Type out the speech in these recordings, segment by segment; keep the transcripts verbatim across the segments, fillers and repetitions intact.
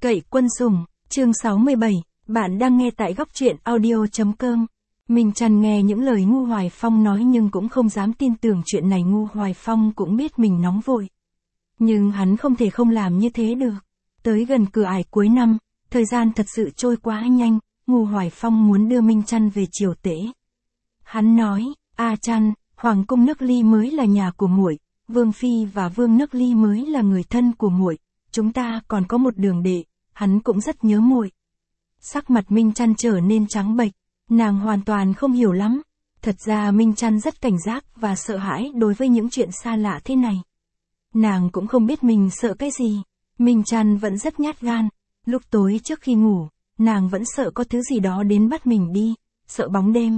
Cậy quân sủng, chương sáu mươi bảy, bạn đang nghe tại góc truyện audio.com. Minh Trăn nghe những lời Ngu Hoài Phong nói nhưng cũng không dám tin tưởng chuyện này. Ngu Hoài Phong cũng biết mình nóng vội. Nhưng hắn không thể không làm như thế được. Tới gần cửa ải cuối năm, thời gian thật sự trôi quá nhanh, Ngu Hoài Phong muốn đưa Minh Trăn về triều tể. Hắn nói, A Trăn, Hoàng cung Nước Ly mới là nhà của muội, Vương Phi và Vương Nước Ly mới là người thân của muội, chúng ta còn có một đường đệ, hắn cũng rất nhớ muội. Sắc mặt Minh Trăn trở nên trắng bệch, nàng hoàn toàn không hiểu lắm. Thật ra Minh Trăn rất cảnh giác và sợ hãi đối với những chuyện xa lạ thế này. Nàng cũng không biết mình sợ cái gì. Minh Trăn vẫn rất nhát gan. Lúc tối trước khi ngủ, nàng vẫn sợ có thứ gì đó đến bắt mình đi, sợ bóng đêm.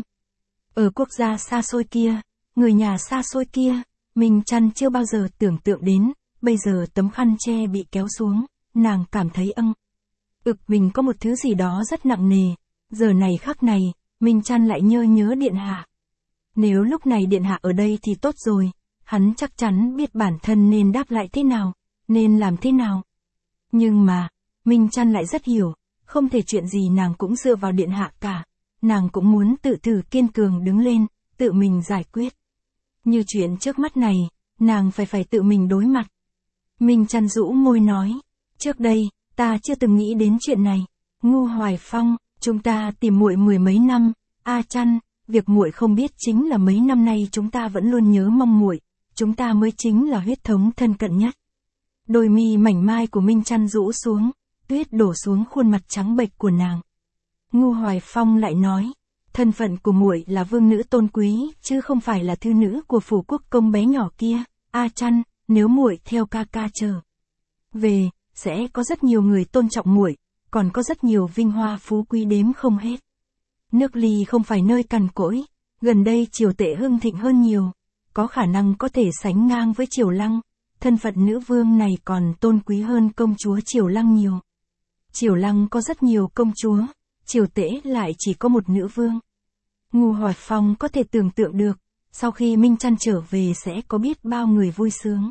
Ở quốc gia xa xôi kia, người nhà xa xôi kia, Minh Trăn chưa bao giờ tưởng tượng đến, bây giờ tấm khăn che bị kéo xuống, nàng cảm thấy âng. Ực mình có một thứ gì đó rất nặng nề, giờ này khắc này, Minh Trăn lại nhớ nhớ Điện Hạ. Nếu lúc này Điện Hạ ở đây thì tốt rồi, hắn chắc chắn biết bản thân nên đáp lại thế nào, nên làm thế nào. Nhưng mà, Minh Trăn lại rất hiểu, không thể chuyện gì nàng cũng dựa vào Điện Hạ cả, nàng cũng muốn tự thử kiên cường đứng lên, tự mình giải quyết. Như chuyện trước mắt này, nàng phải phải tự mình đối mặt. Minh Trăn rũ môi nói, trước đây, ta chưa từng nghĩ đến chuyện này. Ngu Hoài Phong, chúng ta tìm muội mười mấy năm, A Trăn, việc muội không biết chính là mấy năm nay chúng ta vẫn luôn nhớ mong muội, chúng ta mới chính là huyết thống thân cận nhất. Đôi mi mảnh mai của Minh Trăn rũ xuống, tuyết đổ xuống khuôn mặt trắng bệch của nàng. Ngu Hoài Phong lại nói, thân phận của muội là vương nữ tôn quý, chứ không phải là thư nữ của phủ quốc công bé nhỏ kia. A Trăn, nếu muội theo ca ca trở về, sẽ có rất nhiều người tôn trọng muội, còn có rất nhiều vinh hoa phú quý đếm không hết. Nước Ly không phải nơi cằn cỗi, gần đây triều tể hưng thịnh hơn nhiều, có khả năng có thể sánh ngang với Triều Lăng, thân phận nữ vương này còn tôn quý hơn công chúa Triều Lăng nhiều. Triều Lăng có rất nhiều công chúa, triều tể lại chỉ có một nữ vương. Ngu Hoài Phong có thể tưởng tượng được, sau khi Minh Trăn trở về sẽ có biết bao người vui sướng.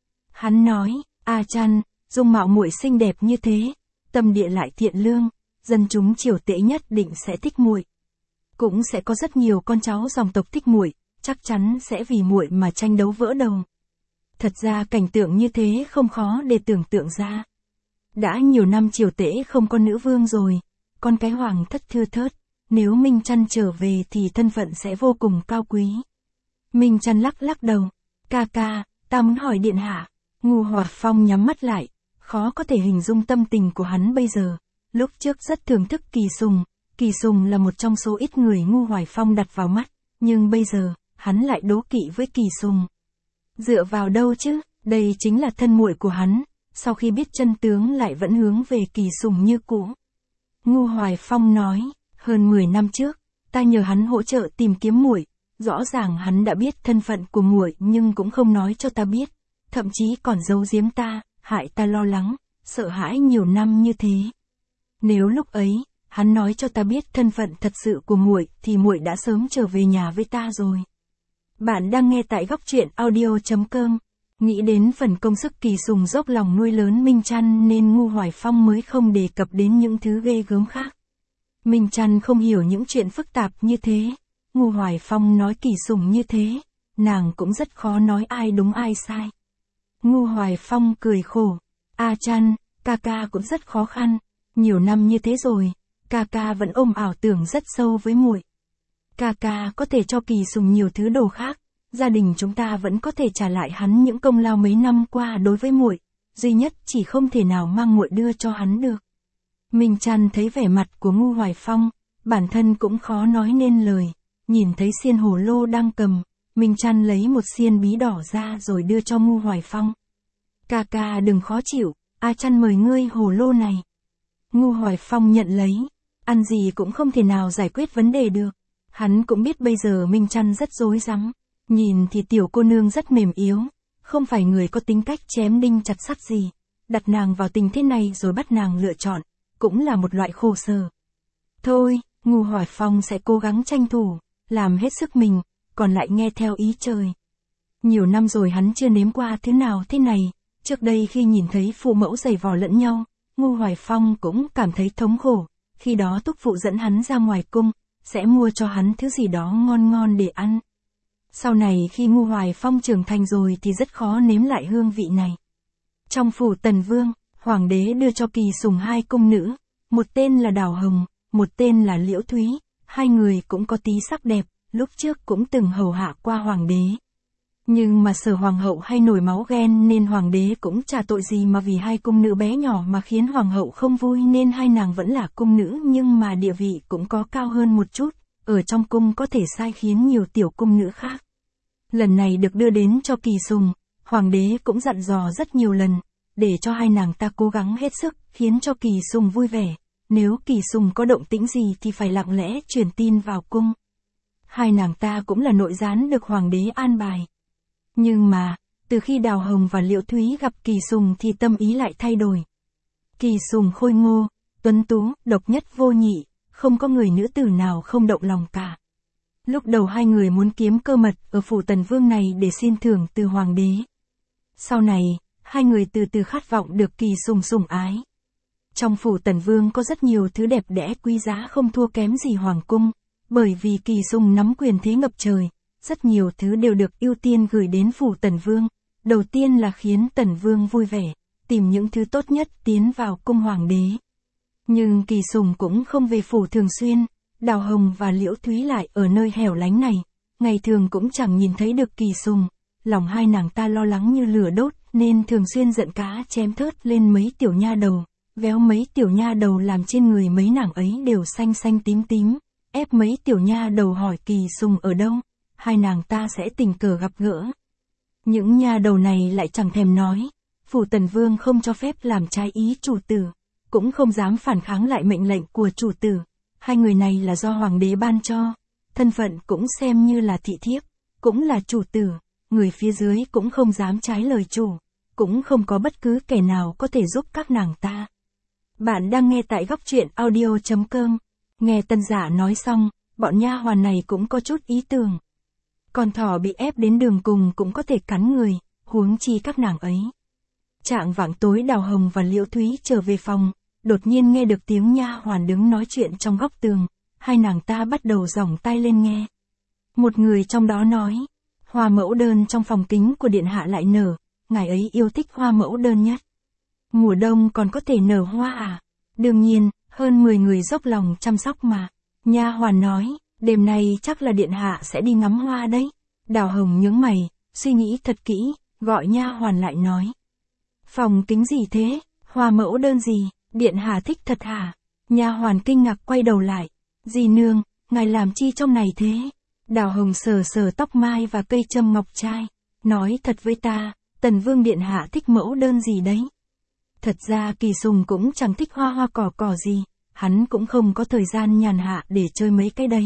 Hắn nói, A Trăn, dung mạo muội xinh đẹp như thế, tâm địa lại thiện lương, dân chúng triều tể nhất định sẽ thích muội. Cũng sẽ có rất nhiều con cháu dòng tộc thích muội, chắc chắn sẽ vì muội mà tranh đấu vỡ đầu. Thật ra cảnh tượng như thế không khó để tưởng tượng ra. Đã nhiều năm triều tể không có nữ vương rồi, con cái hoàng thất thưa thớt, nếu Minh Trăn trở về thì thân phận sẽ vô cùng cao quý. Minh Trăn lắc lắc đầu, ca ca, ta muốn hỏi Điện Hạ. Ngu Hoài Phong nhắm mắt lại, khó có thể hình dung tâm tình của hắn bây giờ. Lúc trước rất thưởng thức Kỳ Sùng, Kỳ Sùng là một trong số ít người Ngu Hoài Phong đặt vào mắt, nhưng bây giờ, hắn lại đố kỵ với Kỳ Sùng. Dựa vào đâu chứ, đây chính là thân muội của hắn, sau khi biết chân tướng lại vẫn hướng về Kỳ Sùng như cũ. Ngu Hoài Phong nói, hơn mười năm trước, ta nhờ hắn hỗ trợ tìm kiếm muội, rõ ràng hắn đã biết thân phận của muội nhưng cũng không nói cho ta biết, thậm chí còn giấu giếm ta, hại ta lo lắng, sợ hãi nhiều năm như thế. Nếu lúc ấy, hắn nói cho ta biết thân phận thật sự của muội thì muội đã sớm trở về nhà với ta rồi. Bạn đang nghe tại góc truyện audio.com. Nghĩ đến phần công sức Kỳ Sùng dốc lòng nuôi lớn Minh Trăn nên Ngu Hoài Phong mới không đề cập đến những thứ ghê gớm khác. Minh Trăn không hiểu những chuyện phức tạp như thế. Ngu Hoài Phong nói Kỳ Sùng như thế, nàng cũng rất khó nói ai đúng ai sai. Ngu Hoài Phong cười khổ, A Trăn, ca ca cũng rất khó khăn, nhiều năm như thế rồi, ca ca vẫn ôm ảo tưởng rất sâu với muội. Ca ca có thể cho Kỳ Sùng nhiều thứ đồ khác, gia đình chúng ta vẫn có thể trả lại hắn những công lao mấy năm qua đối với muội, duy nhất chỉ không thể nào mang muội đưa cho hắn được. Minh Trăn thấy vẻ mặt của Ngu Hoài Phong, bản thân cũng khó nói nên lời, nhìn thấy xiên hồ lô đang cầm, Minh Trăn lấy một xiên bí đỏ ra rồi đưa cho Ngu Hoài Phong. Ca ca đừng khó chịu, A Trăn mời ngươi hồ lô này. Ngu Hoài Phong nhận lấy, ăn gì cũng không thể nào giải quyết vấn đề được. Hắn cũng biết bây giờ Minh Trăn rất rối rắm, nhìn thì tiểu cô nương rất mềm yếu, không phải người có tính cách chém đinh chặt sắt gì, đặt nàng vào tình thế này rồi bắt nàng lựa chọn, cũng là một loại khổ sở. Thôi, Ngu Hoài Phong sẽ cố gắng tranh thủ, làm hết sức mình, còn lại nghe theo ý trời. Nhiều năm rồi hắn chưa nếm qua thứ nào thế này, trước đây khi nhìn thấy phụ mẫu giày vò lẫn nhau, Ngu Hoài Phong cũng cảm thấy thống khổ, khi đó thúc phụ dẫn hắn ra ngoài cung, sẽ mua cho hắn thứ gì đó ngon ngon để ăn. Sau này khi Ngu Hoài Phong trưởng thành rồi thì rất khó nếm lại hương vị này. Trong phủ Tần Vương, Hoàng đế đưa cho Kỳ Sùng hai cung nữ, một tên là Đào Hồng, một tên là Liễu Thúy, hai người cũng có tí sắc đẹp, lúc trước cũng từng hầu hạ qua Hoàng đế. Nhưng mà Sở Hoàng hậu hay nổi máu ghen nên Hoàng đế cũng chả tội gì mà vì hai cung nữ bé nhỏ mà khiến Hoàng hậu không vui, nên hai nàng vẫn là cung nữ nhưng mà địa vị cũng có cao hơn một chút, ở trong cung có thể sai khiến nhiều tiểu cung nữ khác. Lần này được đưa đến cho Kỳ Sùng, Hoàng đế cũng dặn dò rất nhiều lần, để cho hai nàng ta cố gắng hết sức, khiến cho Kỳ Sùng vui vẻ. Nếu Kỳ Sùng có động tĩnh gì thì phải lặng lẽ truyền tin vào cung. Hai nàng ta cũng là nội gián được Hoàng đế an bài. Nhưng mà, từ khi Đào Hồng và Liễu Thúy gặp Kỳ Sùng thì tâm ý lại thay đổi. Kỳ Sùng khôi ngô, tuấn tú, độc nhất vô nhị, không có người nữ tử nào không động lòng cả. Lúc đầu hai người muốn kiếm cơ mật ở phủ Tần Vương này để xin thưởng từ Hoàng đế. Sau này, hai người từ từ khát vọng được Kỳ Sùng sủng ái. Trong phủ Tần Vương có rất nhiều thứ đẹp đẽ quý giá không thua kém gì Hoàng cung, bởi vì Kỳ Sùng nắm quyền thế ngập trời, rất nhiều thứ đều được ưu tiên gửi đến phủ Tần Vương. Đầu tiên là khiến Tần Vương vui vẻ, tìm những thứ tốt nhất tiến vào cung Hoàng đế. Nhưng Kỳ Sùng cũng không về phủ thường xuyên, Đào Hồng và Liễu Thúy lại ở nơi hẻo lánh này, ngày thường cũng chẳng nhìn thấy được Kỳ Sùng, lòng hai nàng ta lo lắng như lửa đốt nên thường xuyên giận cá chém thớt lên mấy tiểu nha đầu, véo mấy tiểu nha đầu làm trên người mấy nàng ấy đều xanh xanh tím tím, ép mấy tiểu nha đầu hỏi Kỳ Sùng ở đâu, hai nàng ta sẽ tình cờ gặp gỡ. Những nha đầu này lại chẳng thèm nói, phủ Tần Vương không cho phép làm trái ý chủ tử, cũng không dám phản kháng lại mệnh lệnh của chủ tử. Hai người này là do Hoàng đế ban cho, thân phận cũng xem như là thị thiếp, cũng là chủ tử, người phía dưới cũng không dám trái lời chủ, cũng không có bất cứ kẻ nào có thể giúp các nàng ta. Bạn đang nghe tại góc truyện audio chấm com. Nghe Tân Giả nói xong, bọn nha hoàn này cũng có chút ý tưởng. Con thỏ bị ép đến đường cùng cũng có thể cắn người, huống chi các nàng ấy. Trạng vạng tối Đào Hồng và Liễu Thúy trở về phòng, đột nhiên nghe được tiếng nha hoàn đứng nói chuyện trong góc tường, hai nàng ta bắt đầu giỏng tai lên nghe. Một người trong đó nói, hoa mẫu đơn trong phòng kính của điện hạ lại nở, ngài ấy yêu thích hoa mẫu đơn nhất. Mùa đông còn có thể nở hoa à? Đương nhiên, hơn mười người dốc lòng chăm sóc mà. Nha hoàn nói, đêm nay chắc là điện hạ sẽ đi ngắm hoa đấy. Đào Hồng nhướng mày, suy nghĩ thật kỹ, gọi nha hoàn lại nói. Phòng kính gì thế? Hoa mẫu đơn gì? Điện hạ thích thật hả? Nha hoàn kinh ngạc quay đầu lại. Dì nương, ngài làm chi trong này thế? Đào Hồng sờ sờ tóc mai và cây châm ngọc trai, nói thật với ta, Tần Vương điện hạ thích mẫu đơn gì đấy? Thật ra Kỳ Sùng cũng chẳng thích hoa hoa cỏ cỏ gì, hắn cũng không có thời gian nhàn hạ để chơi mấy cái đấy.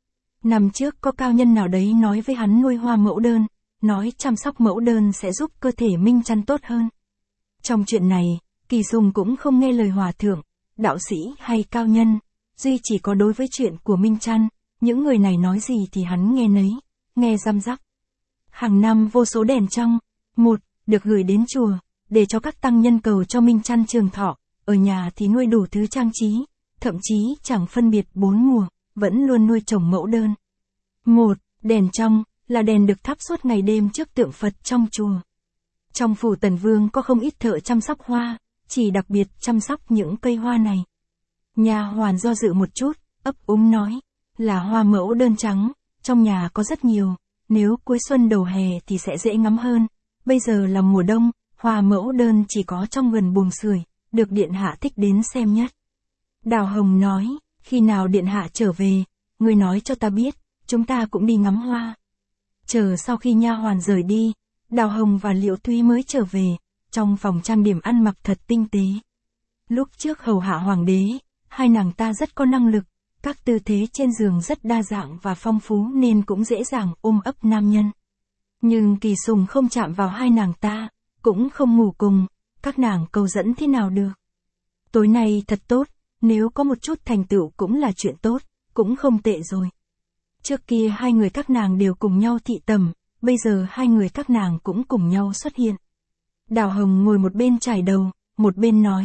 Năm trước có cao nhân nào đấy nói với hắn nuôi hoa mẫu đơn, nói chăm sóc mẫu đơn sẽ giúp cơ thể minh chăn tốt hơn. Trong chuyện này, Kỳ Sùng cũng không nghe lời hòa thượng, đạo sĩ hay cao nhân, duy chỉ có đối với chuyện của minh chăn, những người này nói gì thì hắn nghe nấy, nghe răm rắp. Hàng năm vô số đèn trong, một, được gửi đến chùa, để cho các tăng nhân cầu cho minh chăn trường thọ, ở nhà thì nuôi đủ thứ trang trí, thậm chí chẳng phân biệt bốn mùa, vẫn luôn nuôi trồng mẫu đơn. Một, đèn trong, là đèn được thắp suốt ngày đêm trước tượng Phật trong chùa. Trong phủ Tần Vương có không ít thợ chăm sóc hoa, chỉ đặc biệt chăm sóc những cây hoa này. Nha hoàn do dự một chút, ấp úng nói, là hoa mẫu đơn trắng, trong nhà có rất nhiều, nếu cuối xuân đầu hè thì sẽ dễ ngắm hơn, bây giờ là mùa đông, hoa mẫu đơn chỉ có trong vườn buồng sưởi, được điện hạ thích đến xem nhất. Đào Hồng nói, khi nào điện hạ trở về, ngươi nói cho ta biết, chúng ta cũng đi ngắm hoa. Chờ sau khi nha hoàn rời đi, Đào Hồng và Liễu Thúy mới trở về, trong phòng trang điểm ăn mặc thật tinh tế. Lúc trước hầu hạ hoàng đế, hai nàng ta rất có năng lực, các tư thế trên giường rất đa dạng và phong phú nên cũng dễ dàng ôm ấp nam nhân. Nhưng Kỳ Sùng không chạm vào hai nàng ta, cũng không ngủ cùng, các nàng cầu dẫn thế nào được. Tối nay thật tốt, nếu có một chút thành tựu cũng là chuyện tốt, cũng không tệ rồi. Trước kia hai người các nàng đều cùng nhau thị tầm, bây giờ hai người các nàng cũng cùng nhau xuất hiện. Đào Hồng ngồi một bên chải đầu, một bên nói,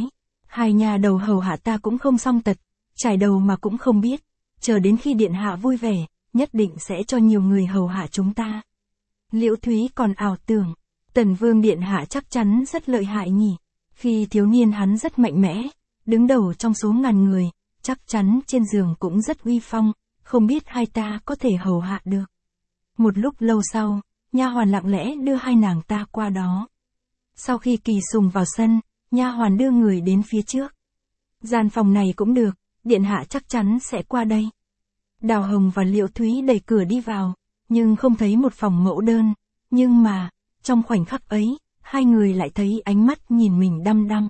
Hai nhà đầu hầu hạ ta cũng không song tật, trải đầu mà cũng không biết, chờ đến khi điện hạ vui vẻ, nhất định sẽ cho nhiều người hầu hạ chúng ta. Liễu Thúy còn ảo tưởng, Tần Vương điện hạ chắc chắn rất lợi hại nhỉ. Khi thiếu niên hắn rất mạnh mẽ, đứng đầu trong số ngàn người, chắc chắn trên giường cũng rất uy phong, không biết hai ta có thể hầu hạ được. Một lúc lâu sau, nha hoàn lặng lẽ đưa hai nàng ta qua đó. Sau khi Kỳ Sùng vào sân, nha hoàn đưa người đến phía trước. Gian phòng này cũng được, điện hạ chắc chắn sẽ qua đây. Đào Hồng và Liễu Thúy đẩy cửa đi vào, nhưng không thấy một phòng mẫu đơn, nhưng mà, trong khoảnh khắc ấy, hai người lại thấy ánh mắt nhìn mình đăm đăm.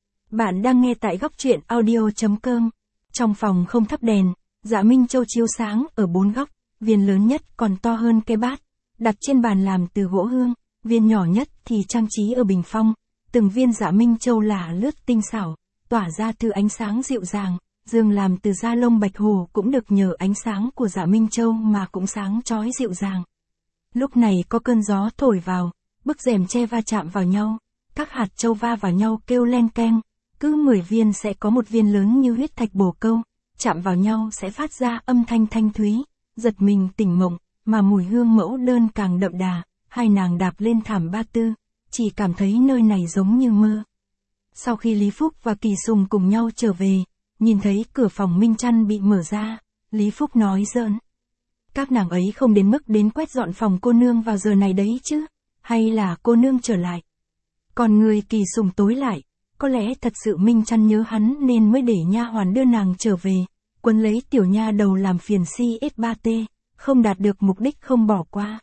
Bạn đang nghe tại góc truyện audio chấm com. Trong phòng không thắp đèn, Dạ Minh Châu chiếu sáng ở bốn góc, viên lớn nhất còn to hơn cái bát, đặt trên bàn làm từ gỗ hương, viên nhỏ nhất thì trang trí ở bình phong, từng viên Dạ Minh Châu lả lướt tinh xảo, tỏa ra thứ ánh sáng dịu dàng, giường làm từ da lông bạch hổ cũng được nhờ ánh sáng của Dạ Minh Châu mà cũng sáng chói dịu dàng. Lúc này có cơn gió thổi vào, bức rèm che va chạm vào nhau, các hạt châu va vào nhau kêu len keng, cứ mười viên sẽ có một viên lớn như huyết thạch bồ câu, chạm vào nhau sẽ phát ra âm thanh thanh thúy, giật mình tỉnh mộng, mà mùi hương mẫu đơn càng đậm đà. Hai nàng đạp lên thảm ba tư, chỉ cảm thấy nơi này giống như mơ. Sau khi Lý Phúc và Kỳ Sùng cùng nhau trở về, nhìn thấy cửa phòng Minh Chăn bị mở ra, Lý Phúc nói giỡn. Các nàng ấy không đến mức đến quét dọn phòng cô nương vào giờ này đấy chứ, hay là cô nương trở lại. Còn người Kỳ Sùng tối lại, có lẽ thật sự Minh Chăn nhớ hắn nên mới để nha hoàn đưa nàng trở về, quấn lấy tiểu nha đầu làm phiền C S ba T, không đạt được mục đích không bỏ qua.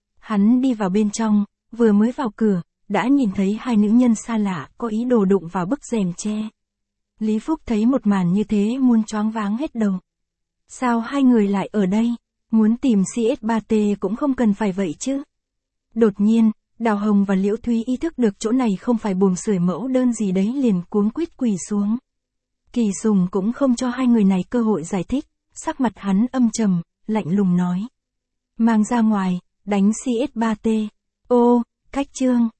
Hắn đi vào bên trong, vừa mới vào cửa, đã nhìn thấy hai nữ nhân xa lạ có ý đồ đụng vào bức rèm che. Lý Phúc thấy một màn như thế muốn choáng váng hết đầu. Sao hai người lại ở đây? Muốn tìm C S ba T cũng không cần phải vậy chứ. Đột nhiên, Đào Hồng và Liễu Thúy ý thức được chỗ này không phải buồng sưởi mẫu đơn gì đấy liền cuống quýt quỳ xuống. Kỳ Sùng cũng không cho hai người này cơ hội giải thích, sắc mặt hắn âm trầm, lạnh lùng nói. Mang ra ngoài, đánh C S ba T. Ô, cách chương.